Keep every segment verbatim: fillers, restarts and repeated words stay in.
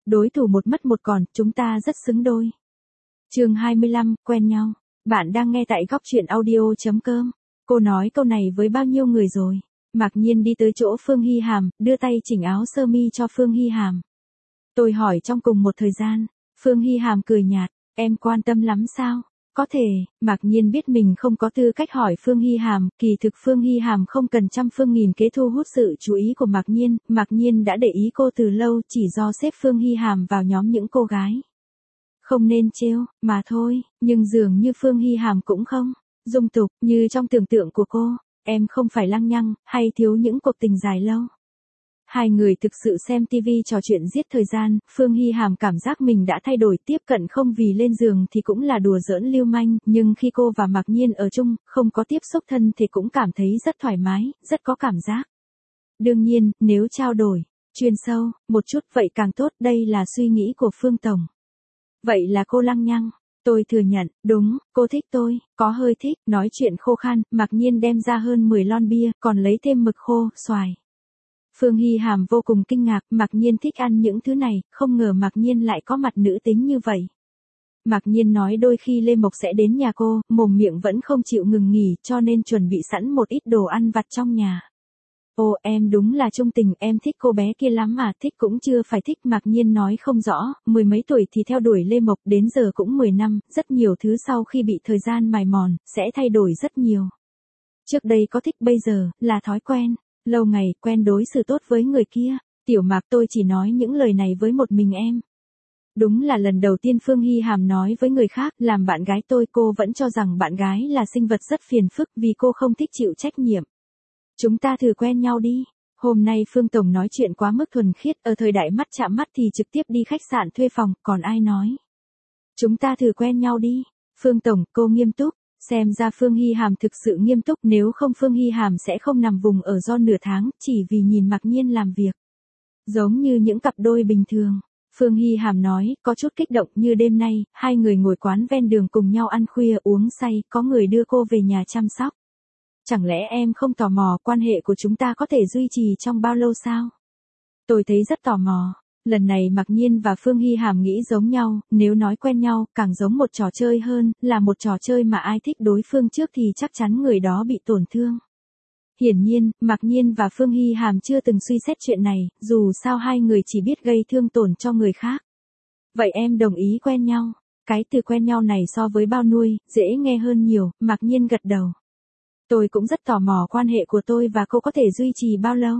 đối thủ một mất một còn, chúng ta rất xứng đôi. Chương hai mươi lăm, quen nhau. Bạn đang nghe tại góc truyện audio chấm com. Cô nói câu này với bao nhiêu người rồi? Mạc Nhiên đi tới chỗ Phương Hy Hàm, đưa tay chỉnh áo sơ mi cho Phương Hy Hàm. Tôi hỏi trong cùng một thời gian. Phương Hy Hàm cười nhạt, em quan tâm lắm sao? Có thể, Mạc Nhiên biết mình không có tư cách hỏi Phương Hy Hàm, kỳ thực Phương Hy Hàm không cần trăm phương nghìn kế thu hút sự chú ý của Mạc Nhiên, Mạc Nhiên đã để ý cô từ lâu, chỉ do xếp Phương Hy Hàm vào nhóm những cô gái không nên trêu, mà thôi, nhưng dường như Phương Hy Hàm cũng không dung tục như trong tưởng tượng của cô, em không phải lăng nhăng, hay thiếu những cuộc tình dài lâu. Hai người thực sự xem tivi trò chuyện giết thời gian, Phương Hy Hàm cảm giác mình đã thay đổi, tiếp cận không vì lên giường thì cũng là đùa giỡn lưu manh, nhưng khi cô và Mạc Nhiên ở chung, không có tiếp xúc thân thì cũng cảm thấy rất thoải mái, rất có cảm giác. Đương nhiên, nếu trao đổi, chuyên sâu, một chút vậy càng tốt, đây là suy nghĩ của Phương Tổng. Vậy là cô lăng nhăng. Tôi thừa nhận, đúng, cô thích tôi, có hơi thích, nói chuyện khô khan, Mạc Nhiên đem ra hơn mười lon bia, còn lấy thêm mực khô, xoài. Phương Hy Hàm vô cùng kinh ngạc, Mạc Nhiên thích ăn những thứ này, không ngờ Mạc Nhiên lại có mặt nữ tính như vậy. Mạc Nhiên nói đôi khi Lê Mộc sẽ đến nhà cô, mồm miệng vẫn không chịu ngừng nghỉ, cho nên chuẩn bị sẵn một ít đồ ăn vặt trong nhà. Ồ, em đúng là trung tình, em thích cô bé kia lắm mà, thích cũng chưa phải thích, Mạc Nhiên nói không rõ, mười mấy tuổi thì theo đuổi Lê Mộc, đến giờ cũng mười năm, rất nhiều thứ sau khi bị thời gian mài mòn, sẽ thay đổi rất nhiều. Trước đây có thích, bây giờ, là thói quen, lâu ngày, quen đối xử tốt với người kia, Tiểu Mạc tôi chỉ nói những lời này với một mình em. Đúng là lần đầu tiên Phương Hy Hàm nói với người khác, làm bạn gái tôi, cô vẫn cho rằng bạn gái là sinh vật rất phiền phức vì cô không thích chịu trách nhiệm. Chúng ta thử quen nhau đi. Hôm nay Phương Tổng nói chuyện quá mức thuần khiết, ở thời đại mắt chạm mắt thì trực tiếp đi khách sạn thuê phòng, còn ai nói. Chúng ta thử quen nhau đi. Phương Tổng, cô nghiêm túc. Xem ra Phương Hy Hàm thực sự nghiêm túc, nếu không Phương Hy Hàm sẽ không nằm vùng ở do nửa tháng, chỉ vì nhìn Mạc Nhiên làm việc. Giống như những cặp đôi bình thường. Phương Hy Hàm nói, có chút kích động, như đêm nay, hai người ngồi quán ven đường cùng nhau ăn khuya uống say, có người đưa cô về nhà chăm sóc. Chẳng lẽ em không tò mò quan hệ của chúng ta có thể duy trì trong bao lâu sao? Tôi thấy rất tò mò. Lần này Mạc Nhiên và Phương Hy Hàm nghĩ giống nhau, nếu nói quen nhau, càng giống một trò chơi hơn, là một trò chơi mà ai thích đối phương trước thì chắc chắn người đó bị tổn thương. Hiển nhiên, Mạc Nhiên và Phương Hy Hàm chưa từng suy xét chuyện này, dù sao hai người chỉ biết gây thương tổn cho người khác. Vậy em đồng ý quen nhau. Cái từ quen nhau này so với bao nuôi, dễ nghe hơn nhiều, Mạc Nhiên gật đầu. Tôi cũng rất tò mò quan hệ của tôi và cô có thể duy trì bao lâu.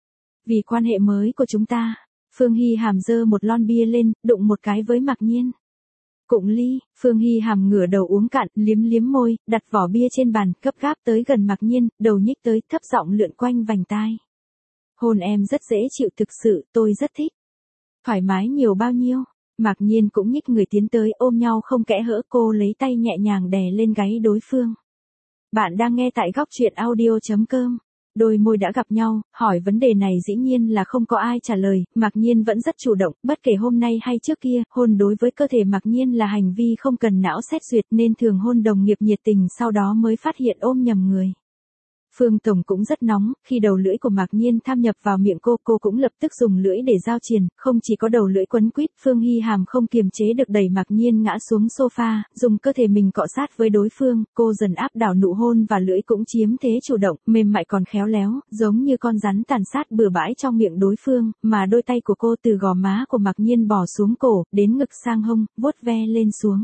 Vì quan hệ mới của chúng ta, Phương Hy Hàm giơ một lon bia lên, đụng một cái với Mạc Nhiên. Cụng ly, Phương Hy Hàm ngửa đầu uống cạn, liếm liếm môi, đặt vỏ bia trên bàn, gấp gáp tới gần Mạc Nhiên, đầu nhích tới, thấp giọng lượn quanh vành tai. Hôn em rất dễ chịu thực sự, tôi rất thích. Thoải mái nhiều bao nhiêu? Mạc Nhiên cũng nhích người tiến tới, ôm nhau không kẽ hở, cô lấy tay nhẹ nhàng đè lên gáy đối phương. Bạn đang nghe tại góc truyện audio chấm com. Đôi môi đã gặp nhau, hỏi vấn đề này dĩ nhiên là không có ai trả lời, Mạc Nhiên vẫn rất chủ động, bất kể hôm nay hay trước kia, hôn đối với cơ thể Mạc Nhiên là hành vi không cần não xét duyệt nên thường hôn đồng nghiệp nhiệt tình sau đó mới phát hiện ôm nhầm người. Phương Tổng cũng rất nóng, khi đầu lưỡi của Mạc Nhiên tham nhập vào miệng cô, cô cũng lập tức dùng lưỡi để giao triền, không chỉ có đầu lưỡi quấn quýt, Phương Hy Hàm không kiềm chế được đẩy Mạc Nhiên ngã xuống sofa, dùng cơ thể mình cọ sát với đối phương, cô dần áp đảo nụ hôn và lưỡi cũng chiếm thế chủ động, mềm mại còn khéo léo, giống như con rắn tàn sát bừa bãi trong miệng đối phương, mà đôi tay của cô từ gò má của Mạc Nhiên bò xuống cổ, đến ngực sang hông, vuốt ve lên xuống.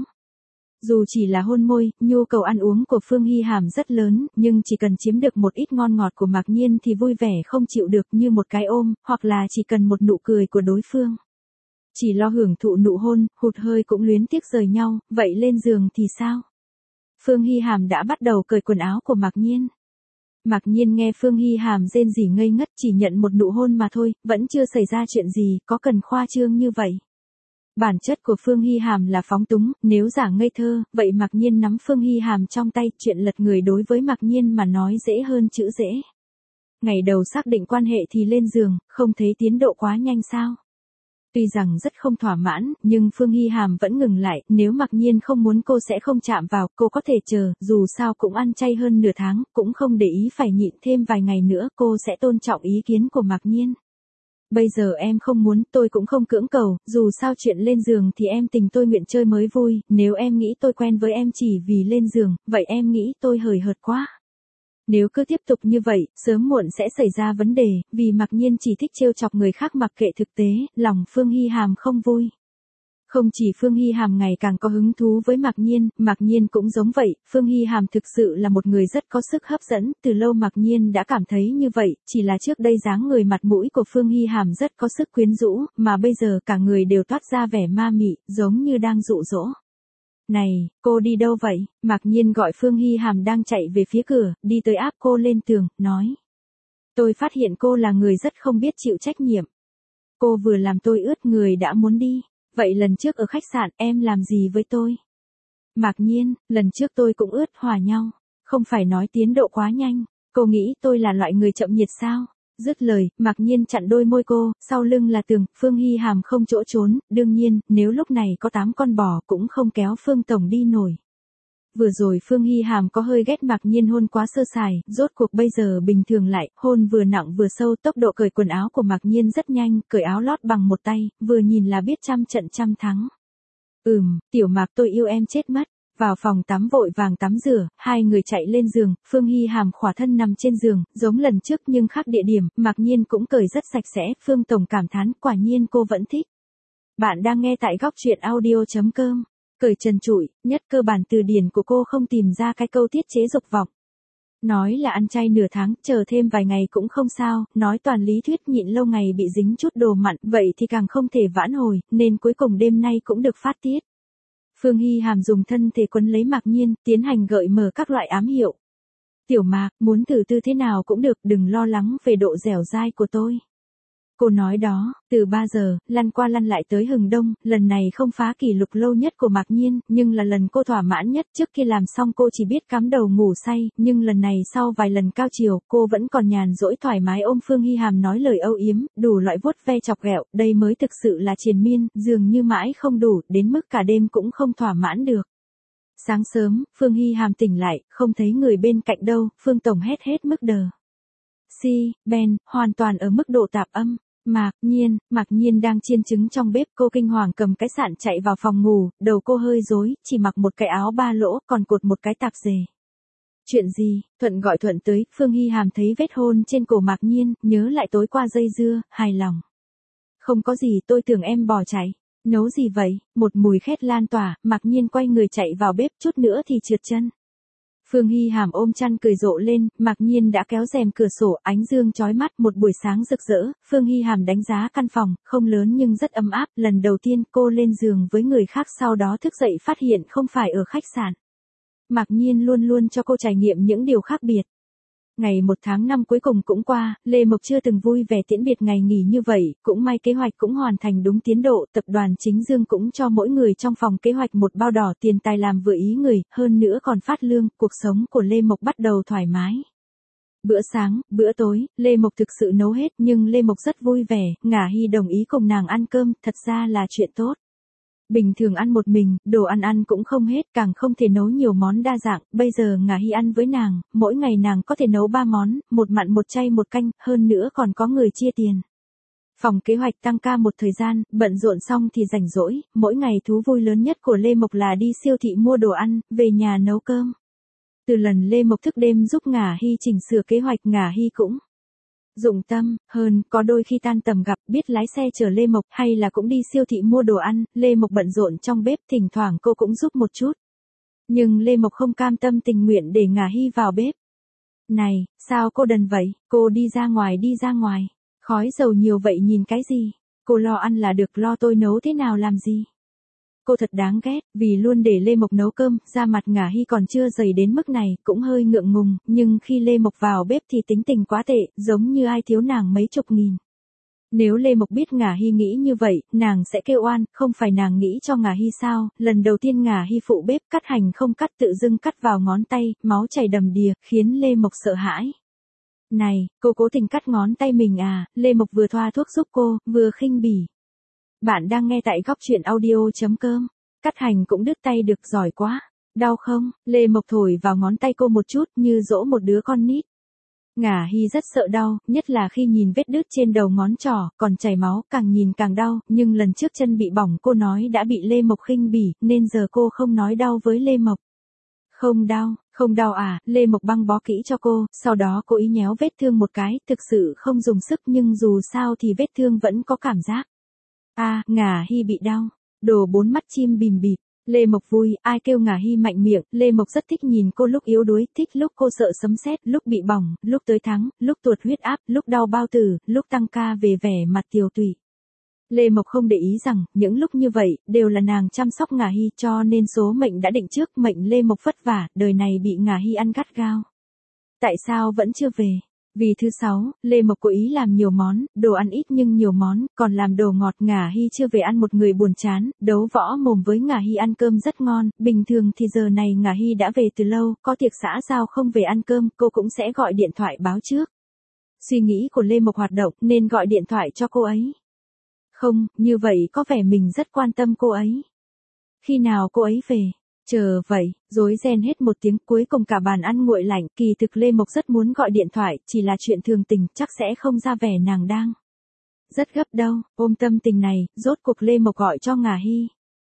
Dù chỉ là hôn môi, nhu cầu ăn uống của Phương Hy Hàm rất lớn, nhưng chỉ cần chiếm được một ít ngon ngọt của Mạc Nhiên thì vui vẻ không chịu được, như một cái ôm, hoặc là chỉ cần một nụ cười của đối phương. Chỉ lo hưởng thụ nụ hôn, hụt hơi cũng luyến tiếc rời nhau, vậy lên giường thì sao? Phương Hy Hàm đã bắt đầu cởi quần áo của Mạc Nhiên. Mạc Nhiên nghe Phương Hy Hàm rên rỉ ngây ngất, chỉ nhận một nụ hôn mà thôi, vẫn chưa xảy ra chuyện gì, có cần khoa trương như vậy. Bản chất của Phương Hy Hàm là phóng túng, nếu giả ngây thơ, vậy Mạc Nhiên nắm Phương Hy Hàm trong tay, chuyện lật người đối với Mạc Nhiên mà nói dễ hơn chữ dễ. Ngày đầu xác định quan hệ thì lên giường, không thấy tiến độ quá nhanh sao? Tuy rằng rất không thỏa mãn, nhưng Phương Hy Hàm vẫn ngừng lại, nếu Mạc Nhiên không muốn cô sẽ không chạm vào, cô có thể chờ, dù sao cũng ăn chay hơn nửa tháng, cũng không để ý phải nhịn thêm vài ngày nữa, cô sẽ tôn trọng ý kiến của Mạc Nhiên. Bây giờ em không muốn, tôi cũng không cưỡng cầu, dù sao chuyện lên giường thì em tình tôi nguyện chơi mới vui, nếu em nghĩ tôi quen với em chỉ vì lên giường, vậy em nghĩ tôi hời hợt quá. Nếu cứ tiếp tục như vậy, sớm muộn sẽ xảy ra vấn đề, vì Mạc Nhiên chỉ thích trêu chọc người khác mặc kệ thực tế, lòng Phương Hy Hàm không vui. Không chỉ Phương Hy Hàm ngày càng có hứng thú với Mạc Nhiên, Mạc Nhiên cũng giống vậy, Phương Hy Hàm thực sự là một người rất có sức hấp dẫn, từ lâu Mạc Nhiên đã cảm thấy như vậy, chỉ là trước đây dáng người mặt mũi của Phương Hy Hàm rất có sức quyến rũ, mà bây giờ cả người đều toát ra vẻ ma mị, giống như đang dụ dỗ. Này, cô đi đâu vậy? Mạc Nhiên gọi Phương Hy Hàm đang chạy về phía cửa, đi tới áp cô lên tường, nói. Tôi phát hiện cô là người rất không biết chịu trách nhiệm. Cô vừa làm tôi ướt người đã muốn đi. Vậy lần trước ở khách sạn em làm gì với tôi? Mạc Nhiên, lần trước tôi cũng ướt hòa nhau. Không phải nói tiến độ quá nhanh. Cô nghĩ tôi là loại người chậm nhiệt sao? Dứt lời, Mạc Nhiên chặn đôi môi cô, sau lưng là tường, Phương Hy Hàm không chỗ trốn, đương nhiên, nếu lúc này có tám con bò cũng không kéo Phương Tổng đi nổi. Vừa rồi Phương Hy Hàm có hơi ghét Mạc Nhiên hôn quá sơ sài, rốt cuộc bây giờ bình thường lại, hôn vừa nặng vừa sâu, tốc độ cởi quần áo của Mạc Nhiên rất nhanh, cởi áo lót bằng một tay, vừa nhìn là biết trăm trận trăm thắng. Ừm, tiểu Mạc tôi yêu em chết mất. Vào phòng tắm vội vàng tắm rửa, hai người chạy lên giường, Phương Hy Hàm khỏa thân nằm trên giường, giống lần trước nhưng khác địa điểm, Mạc Nhiên cũng cởi rất sạch sẽ, Phương Tổng cảm thán, quả nhiên cô vẫn thích. Bạn đang nghe tại góc truyện audio chấm com. Cởi trần trụi, nhất cơ bản từ điển của cô không tìm ra cái câu tiết chế dục vọng. Nói là ăn chay nửa tháng, chờ thêm vài ngày cũng không sao, nói toàn lý thuyết nhịn lâu ngày bị dính chút đồ mặn, vậy thì càng không thể vãn hồi, nên cuối cùng đêm nay cũng được phát tiết. Phương Hy Hàm dùng thân thể quấn lấy Mạc Nhiên, tiến hành gợi mở các loại ám hiệu. Tiểu Mạc, muốn thử tư thế nào cũng được, đừng lo lắng về độ dẻo dai của tôi. Cô nói đó, từ ba giờ, lăn qua lăn lại tới hừng đông, lần này không phá kỷ lục lâu nhất của Mạc Nhiên, nhưng là lần cô thỏa mãn nhất, trước khi làm xong cô chỉ biết cắm đầu ngủ say, nhưng lần này sau vài lần cao chiều, cô vẫn còn nhàn rỗi thoải mái ôm Phương Hy Hàm nói lời âu yếm, đủ loại vuốt ve chọc ghẹo, đây mới thực sự là triền miên, dường như mãi không đủ, đến mức cả đêm cũng không thỏa mãn được. Sáng sớm, Phương Hy Hàm tỉnh lại, không thấy người bên cạnh đâu, Phương Tổng hét hết mức đờ. Si, Ben, hoàn toàn ở mức độ tạp âm. Mạc Nhiên, Mạc Nhiên đang chiên trứng trong bếp, cô kinh hoàng cầm cái sạn chạy vào phòng ngủ, đầu cô hơi rối, chỉ mặc một cái áo ba lỗ, còn cột một cái tạp dề. Chuyện gì? Thuận gọi Thuận tới, Phương Hy Hàm thấy vết hôn trên cổ Mạc Nhiên, nhớ lại tối qua dây dưa, hài lòng. Không có gì, tôi tưởng em bỏ chạy. Nấu gì vậy? Một mùi khét lan tỏa, Mạc Nhiên quay người chạy vào bếp, chút nữa thì trượt chân. Phương Hy Hàm ôm chăn cười rộ lên, Mạc Nhiên đã kéo rèm cửa sổ, ánh dương chói mắt, một buổi sáng rực rỡ, Phương Hy Hàm đánh giá căn phòng, không lớn nhưng rất ấm áp, lần đầu tiên cô lên giường với người khác sau đó thức dậy phát hiện không phải ở khách sạn. Mạc Nhiên luôn luôn cho cô trải nghiệm những điều khác biệt. Ngày một tháng năm cuối cùng cũng qua, Lê Mộc chưa từng vui vẻ tiễn biệt ngày nghỉ như vậy, cũng may kế hoạch cũng hoàn thành đúng tiến độ, tập đoàn Chính Dương cũng cho mỗi người trong phòng kế hoạch một bao đỏ tiền tài làm vừa ý người, hơn nữa còn phát lương, cuộc sống của Lê Mộc bắt đầu thoải mái. Bữa sáng, bữa tối, Lê Mộc thực sự nấu hết nhưng Lê Mộc rất vui vẻ, Ngả Hy đồng ý cùng nàng ăn cơm, thật ra là chuyện tốt. Bình thường ăn một mình, đồ ăn ăn cũng không hết, càng không thể nấu nhiều món đa dạng, bây giờ Ngả Hy ăn với nàng, mỗi ngày nàng có thể nấu ba món, một mặn một chay một canh, hơn nữa còn có người chia tiền. Phòng kế hoạch tăng ca một thời gian, bận rộn xong thì rảnh rỗi, mỗi ngày thú vui lớn nhất của Lê Mộc là đi siêu thị mua đồ ăn, về nhà nấu cơm. Từ lần Lê Mộc thức đêm giúp Ngả Hy chỉnh sửa kế hoạch, Ngả Hy cũng dụng tâm, hơn, có đôi khi tan tầm gặp, biết lái xe chở Lê Mộc, hay là cũng đi siêu thị mua đồ ăn, Lê Mộc bận rộn trong bếp, thỉnh thoảng cô cũng giúp một chút. Nhưng Lê Mộc không cam tâm tình nguyện để Ngả Hy vào bếp. Này, sao cô đần vậy, cô đi ra ngoài đi ra ngoài, khói dầu nhiều vậy nhìn cái gì, cô lo ăn là được, lo tôi nấu thế nào làm gì. Cô thật đáng ghét, vì luôn để Lê Mộc nấu cơm, da mặt Ngả Hy còn chưa dày đến mức này, cũng hơi ngượng ngùng, nhưng khi Lê Mộc vào bếp thì tính tình quá tệ, giống như ai thiếu nàng mấy chục nghìn. Nếu Lê Mộc biết Ngả Hy nghĩ như vậy, nàng sẽ kêu oan, không phải nàng nghĩ cho Ngả Hy sao, lần đầu tiên Ngả Hy phụ bếp cắt hành không cắt tự dưng cắt vào ngón tay, máu chảy đầm đìa, khiến Lê Mộc sợ hãi. Này, cô cố tình cắt ngón tay mình à, Lê Mộc vừa thoa thuốc giúp cô, vừa khinh bỉ. Bạn đang nghe tại góc truyện audio chấm com. Cắt hành cũng đứt tay được, giỏi quá. Đau không? Lê Mộc thổi vào ngón tay cô một chút như dỗ một đứa con nít. Ngả Hy rất sợ đau, nhất là khi nhìn vết đứt trên đầu ngón trỏ, còn chảy máu, càng nhìn càng đau, nhưng lần trước chân bị bỏng cô nói đã bị Lê Mộc khinh bỉ, nên giờ cô không nói đau với Lê Mộc. Không đau, không đau à, Lê Mộc băng bó kỹ cho cô, sau đó cô ý nhéo vết thương một cái, thực sự không dùng sức nhưng dù sao thì vết thương vẫn có cảm giác. À, Ngả Hy bị đau, đồ bốn mắt chim bìm bịp. Lê Mộc vui, ai kêu Ngả Hy mạnh miệng, Lê Mộc rất thích nhìn cô lúc yếu đuối, thích lúc cô sợ sấm sét, lúc bị bỏng, lúc tới thắng, lúc tuột huyết áp, lúc đau bao tử, lúc tăng ca về vẻ mặt tiều tụy. Lê Mộc không để ý rằng, những lúc như vậy, đều là nàng chăm sóc Ngả Hy cho nên số mệnh đã định trước, mệnh Lê Mộc vất vả, đời này bị Ngả Hy ăn gắt gao. Tại sao vẫn chưa về? Vì thứ sáu, Lê Mộc cố ý làm nhiều món, đồ ăn ít nhưng nhiều món, còn làm đồ ngọt. Ngả Hy chưa về ăn một người buồn chán, đấu võ mồm với Ngả Hy ăn cơm rất ngon, bình thường thì giờ này Ngả Hy đã về từ lâu, có tiệc xã giao không về ăn cơm, cô cũng sẽ gọi điện thoại báo trước. Suy nghĩ của Lê Mộc hoạt động nên gọi điện thoại cho cô ấy. Không, như vậy có vẻ mình rất quan tâm cô ấy. Khi nào cô ấy về? Chờ vậy, rối ren hết một tiếng, cuối cùng cả bàn ăn nguội lạnh, kỳ thực Lê Mộc rất muốn gọi điện thoại, chỉ là chuyện thường tình, chắc sẽ không ra vẻ nàng đang rất gấp đâu, ôm tâm tình này, rốt cuộc Lê Mộc gọi cho Ngả Hy.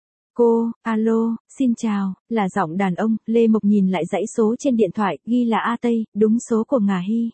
Cô, alo, xin chào, là giọng đàn ông, Lê Mộc nhìn lại dãy số trên điện thoại, ghi là A Tây, đúng số của Ngả Hy.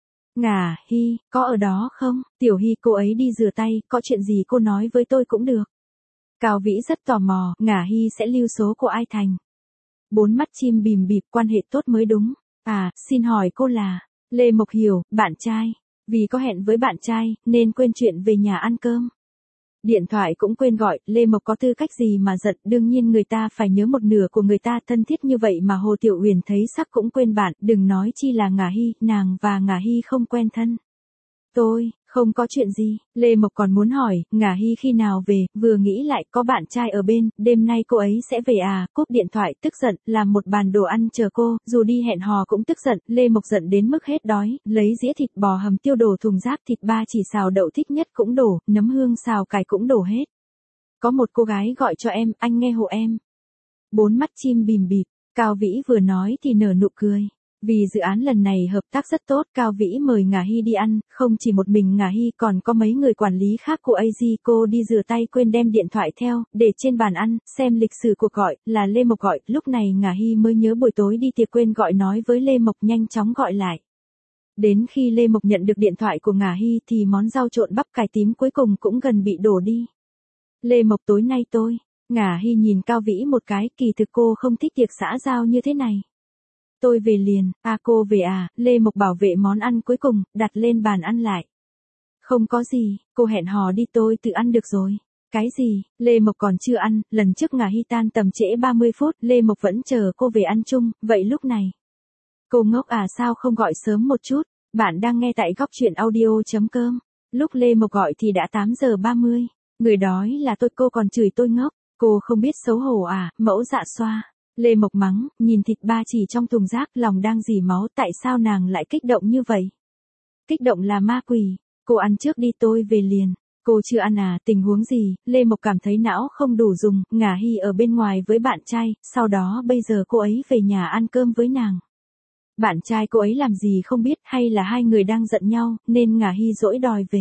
Ngả Hy, có ở đó không? Tiểu Hy, cô ấy đi rửa tay, có chuyện gì cô nói với tôi cũng được. Cao Vĩ rất tò mò, Ngả Hy sẽ lưu số của ai thành. Bốn mắt chim bìm bịp, quan hệ tốt mới đúng. À, xin hỏi cô là... Lê Mộc hiểu, bạn trai. Vì có hẹn với bạn trai, nên quên chuyện về nhà ăn cơm. Điện thoại cũng quên gọi, Lê Mộc có tư cách gì mà giận, đương nhiên người ta phải nhớ một nửa của người ta, thân thiết như vậy mà Hồ Tiểu Uyển thấy sắc cũng quên bạn, đừng nói chi là Ngả Hy, nàng và Ngả Hy không quen thân. Tôi, không có chuyện gì, Lê Mộc còn muốn hỏi, Ngả Hy khi nào về, vừa nghĩ lại có bạn trai ở bên, đêm nay cô ấy sẽ về à, cúp điện thoại, tức giận, làm một bàn đồ ăn chờ cô, dù đi hẹn hò cũng tức giận, Lê Mộc giận đến mức hết đói, lấy dĩa thịt bò hầm tiêu đổ thùng rác, thịt ba chỉ xào đậu thích nhất cũng đổ, nấm hương xào cải cũng đổ hết. Có một cô gái gọi cho em, anh nghe hộ em. Bốn mắt chim bìm bịp, Cao Vĩ vừa nói thì nở nụ cười. Vì dự án lần này hợp tác rất tốt, Cao Vĩ mời Ngả Hy đi ăn, không chỉ một mình Ngả Hy còn có mấy người quản lý khác của a giê, cô đi rửa tay quên đem điện thoại theo, để trên bàn ăn, xem lịch sử cuộc gọi, là Lê Mộc gọi, lúc này Ngả Hy mới nhớ buổi tối đi tiệc quên gọi nói với Lê Mộc nhanh chóng gọi lại. Đến khi Lê Mộc nhận được điện thoại của Ngả Hy thì món rau trộn bắp cải tím cuối cùng cũng gần bị đổ đi. Lê Mộc tối nay tôi, Ngả Hy nhìn Cao Vĩ một cái, kỳ thực cô không thích tiệc xã giao như thế này. Tôi về liền, à cô về à, Lê Mộc bảo vệ món ăn cuối cùng, đặt lên bàn ăn lại. Không có gì, cô hẹn hò đi tôi tự ăn được rồi. Cái gì, Lê Mộc còn chưa ăn, lần trước Ngả Hy tan tầm trễ ba mươi phút, Lê Mộc vẫn chờ cô về ăn chung, vậy lúc này. Cô ngốc à sao không gọi sớm một chút, bạn đang nghe tại góc truyện audio.com. Lúc Lê Mộc gọi thì đã tám giờ ba mươi, người đói là tôi, cô còn chửi tôi ngốc, cô không biết xấu hổ à, mẫu dạ xoa. Lê Mộc mắng, nhìn thịt ba chỉ trong thùng rác, lòng đang dì máu, tại sao nàng lại kích động như vậy? Kích động là ma quỷ, cô ăn trước đi tôi về liền. Cô chưa ăn à, tình huống gì? Lê Mộc cảm thấy não không đủ dùng, Ngả Hy ở bên ngoài với bạn trai, sau đó bây giờ cô ấy về nhà ăn cơm với nàng. Bạn trai cô ấy làm gì không biết, hay là hai người đang giận nhau, nên Ngả Hy dỗi đòi về.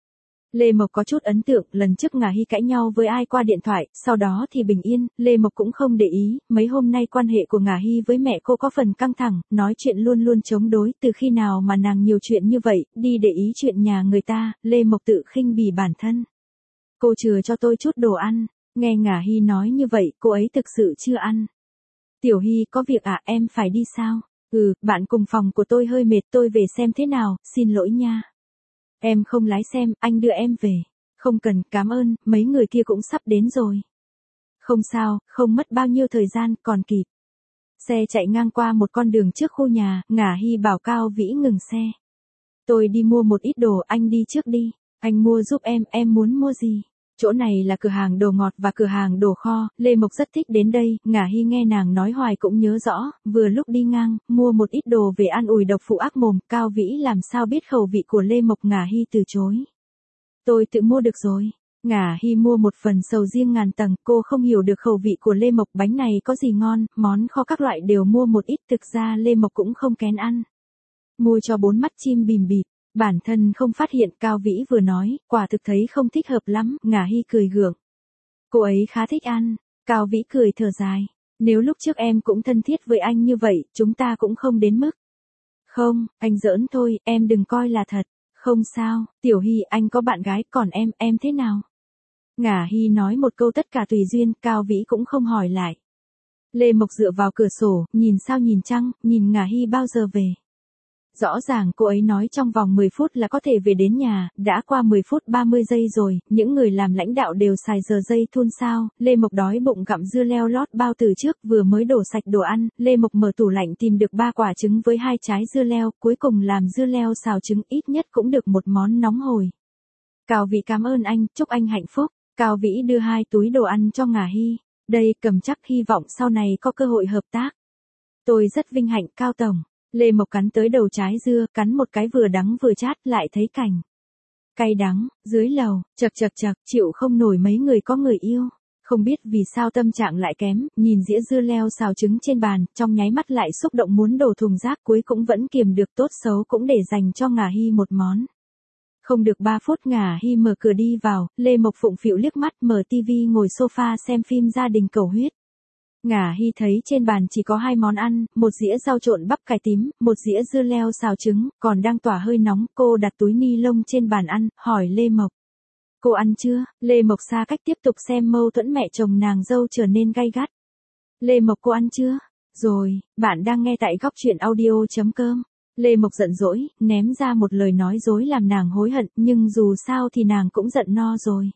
Lê Mộc có chút ấn tượng, lần trước Ngả Hy cãi nhau với ai qua điện thoại, sau đó thì bình yên, Lê Mộc cũng không để ý, mấy hôm nay quan hệ của Ngả Hy với mẹ cô có phần căng thẳng, nói chuyện luôn luôn chống đối, từ khi nào mà nàng nhiều chuyện như vậy, đi để ý chuyện nhà người ta, Lê Mộc tự khinh bỉ bản thân. Cô chừa cho tôi chút đồ ăn, nghe Ngả Hy nói như vậy, cô ấy thực sự chưa ăn. Tiểu Hy có việc à, em phải đi sao? Ừ, bạn cùng phòng của tôi hơi mệt, tôi về xem thế nào, xin lỗi nha. Em không lái xem, anh đưa em về. Không cần, cảm ơn, mấy người kia cũng sắp đến rồi. Không sao, không mất bao nhiêu thời gian, còn kịp. Xe chạy ngang qua một con đường trước khu nhà, Ngả Hy bảo Cao Vĩ ngừng xe. Tôi đi mua một ít đồ, anh đi trước đi. Anh mua giúp em, em muốn mua gì? Chỗ này là cửa hàng đồ ngọt và cửa hàng đồ kho, Lê Mộc rất thích đến đây, Ngả Hy nghe nàng nói hoài cũng nhớ rõ, vừa lúc đi ngang, mua một ít đồ về an ủi độc phụ ác mồm, Cao Vĩ làm sao biết khẩu vị của Lê Mộc, Ngả Hy từ chối. Tôi tự mua được rồi. Ngả Hy mua một phần sầu riêng ngàn tầng, cô không hiểu được khẩu vị của Lê Mộc, bánh này có gì ngon, món kho các loại đều mua một ít, thực ra Lê Mộc cũng không kén ăn. mua cho bốn mắt chim bìm bịp. Bản thân không phát hiện Cao Vĩ vừa nói, quả thực thấy không thích hợp lắm, Ngả Hy cười gượng. Cô ấy khá thích ăn, Cao Vĩ cười thở dài. Nếu lúc trước em cũng thân thiết với anh như vậy, chúng ta cũng không đến mức. Không, anh giỡn thôi, em đừng coi là thật. Không sao, Tiểu Hy anh có bạn gái, còn em, em thế nào? Ngả Hy nói một câu tất cả tùy duyên, Cao Vĩ cũng không hỏi lại. Lê Mộc dựa vào cửa sổ, nhìn sao nhìn trăng, nhìn Ngả Hy bao giờ về. Rõ ràng cô ấy nói trong vòng mười phút là có thể về đến nhà, đã qua mười phút ba mươi giây rồi, những người làm lãnh đạo đều xài giờ giây thun sao, Lê Mộc đói bụng gặm dưa leo lót bao từ trước, vừa mới đổ sạch đồ ăn, Lê Mộc mở tủ lạnh tìm được ba quả trứng với hai trái dưa leo, cuối cùng làm dưa leo xào trứng ít nhất cũng được một món nóng hổi. Cao Vĩ cảm ơn anh, chúc anh hạnh phúc, Cao Vĩ đưa hai túi đồ ăn cho Ngả Hy, đây cầm chắc hy vọng sau này có cơ hội hợp tác. Tôi rất vinh hạnh Cao Tổng. Lê Mộc cắn tới đầu trái dưa, cắn một cái vừa đắng vừa chát, lại thấy cảnh. Cay đắng, dưới lầu, chật chật chật, chịu không nổi mấy người có người yêu. Không biết vì sao tâm trạng lại kém, nhìn dĩa dưa leo xào trứng trên bàn, trong nháy mắt lại xúc động muốn đổ thùng rác, cuối cũng vẫn kiềm được, tốt xấu cũng để dành cho Ngả Hy một món. Không được ba phút Ngả Hy mở cửa đi vào, Lê Mộc phụng phịu liếc mắt mở tivi ngồi sofa xem phim gia đình cầu huyết. Ngả Hy thấy trên bàn chỉ có hai món ăn, một dĩa rau trộn bắp cải tím, một dĩa dưa leo xào trứng, còn đang tỏa hơi nóng, cô đặt túi ni lông trên bàn ăn, hỏi Lê Mộc. Cô ăn chưa? Lê Mộc xa cách tiếp tục xem mâu thuẫn mẹ chồng nàng dâu trở nên gay gắt. Lê Mộc cô ăn chưa? Rồi, bạn đang nghe tại góc truyện audio chấm com. Lê Mộc giận dỗi, ném ra một lời nói dối làm nàng hối hận, nhưng dù sao thì nàng cũng giận no rồi.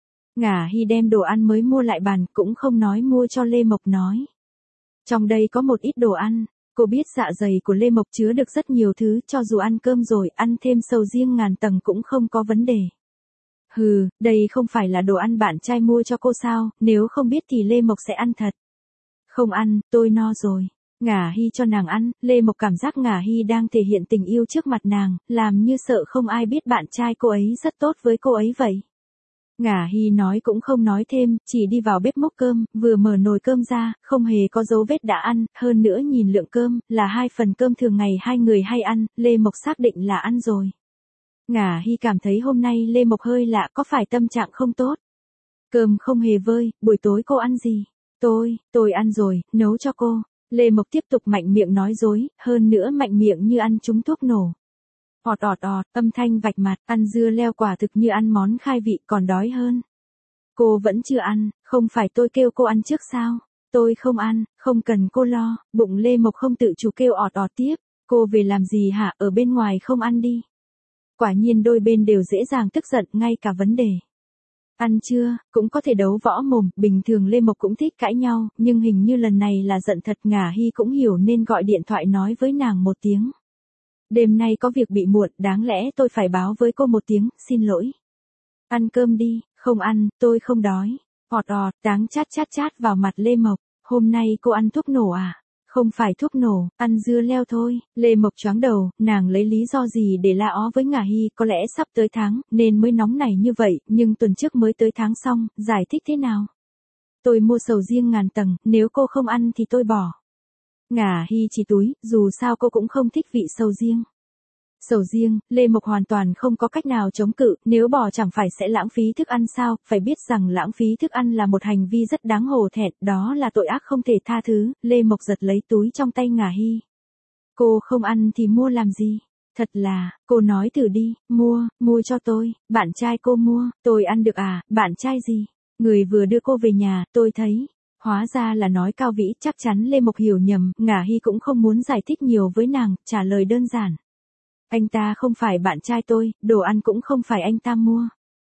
Ngả Hy đem đồ ăn mới mua lại bàn, cũng không nói mua cho Lê Mộc nói. Trong đây có một ít đồ ăn, cô biết dạ dày của Lê Mộc chứa được rất nhiều thứ, cho dù ăn cơm rồi, ăn thêm sầu riêng ngàn tầng cũng không có vấn đề. Hừ, đây không phải là đồ ăn bạn trai mua cho cô sao, nếu không biết thì Lê Mộc sẽ ăn thật. Không ăn, tôi no rồi. Ngả Hy cho nàng ăn, Lê Mộc cảm giác Ngả Hy đang thể hiện tình yêu trước mặt nàng, làm như sợ không ai biết bạn trai cô ấy rất tốt với cô ấy vậy. Ngả Hy nói cũng không nói thêm, chỉ đi vào bếp múc cơm, vừa mở nồi cơm ra, không hề có dấu vết đã ăn, hơn nữa nhìn lượng cơm, là hai phần cơm thường ngày hai người hay ăn, Lê Mộc xác định là ăn rồi. Ngả Hy cảm thấy hôm nay Lê Mộc hơi lạ, có phải tâm trạng không tốt? Cơm không hề vơi, buổi tối cô ăn gì? Tôi, tôi ăn rồi, nấu cho cô. Lê Mộc tiếp tục mạnh miệng nói dối, hơn nữa mạnh miệng như ăn trúng thuốc nổ. Ọt ọt ọt, âm thanh vạch mặt, ăn dưa leo quả thực như ăn món khai vị, còn đói hơn. Cô vẫn chưa ăn, không phải tôi kêu cô ăn trước sao? Tôi không ăn, không cần cô lo, bụng Lê Mộc không tự chủ kêu ọt ọt tiếp. Cô về làm gì hả, ở bên ngoài không ăn đi. Quả nhiên đôi bên đều dễ dàng tức giận, ngay cả vấn đề. Ăn chưa, cũng có thể đấu võ mồm, bình thường Lê Mộc cũng thích cãi nhau, nhưng hình như lần này là giận thật. Ngả Hy cũng hiểu nên gọi điện thoại nói với nàng một tiếng. Đêm nay có việc bị muộn, đáng lẽ tôi phải báo với cô một tiếng, xin lỗi. Ăn cơm đi, không ăn, tôi không đói. Ọt ọt, đáng chát chát chát vào mặt Lê Mộc, hôm nay cô ăn thuốc nổ à? Không phải thuốc nổ, ăn dưa leo thôi. Lê Mộc choáng đầu, nàng lấy lý do gì để la ó với Ngả Hy, có lẽ sắp tới tháng, nên mới nóng này như vậy, nhưng tuần trước mới tới tháng xong, giải thích thế nào? Tôi mua sầu riêng ngàn tầng, nếu cô không ăn thì tôi bỏ. Ngả Hy chỉ túi, dù sao cô cũng không thích vị sầu riêng. Sầu riêng, Lê Mộc hoàn toàn không có cách nào chống cự, nếu bỏ chẳng phải sẽ lãng phí thức ăn sao, phải biết rằng lãng phí thức ăn là một hành vi rất đáng hổ thẹn, đó là tội ác không thể tha thứ. Lê Mộc giật lấy túi trong tay Ngả Hy. Cô không ăn thì mua làm gì? Thật là, cô nói thử đi, mua, mua cho tôi, bạn trai cô mua, tôi ăn được à, bạn trai gì? Người vừa đưa cô về nhà, tôi thấy. Hóa ra là nói Cao Vĩ, chắc chắn Lê Mộc hiểu nhầm, Ngả Hy cũng không muốn giải thích nhiều với nàng, trả lời đơn giản. Anh ta không phải bạn trai tôi, đồ ăn cũng không phải anh ta mua.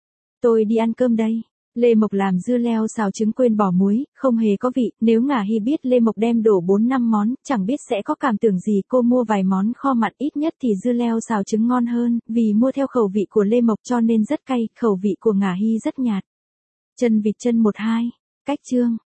Tôi đi ăn cơm đây. Lê Mộc làm dưa leo xào trứng quên bỏ muối, không hề có vị, nếu Ngả Hy biết Lê Mộc đem đổ bốn năm món, chẳng biết sẽ có cảm tưởng gì. Cô mua vài món kho mặn, ít nhất thì dưa leo xào trứng ngon hơn, vì mua theo khẩu vị của Lê Mộc cho nên rất cay, khẩu vị của Ngả Hy rất nhạt. Chân vịt chân một hai. Cách chương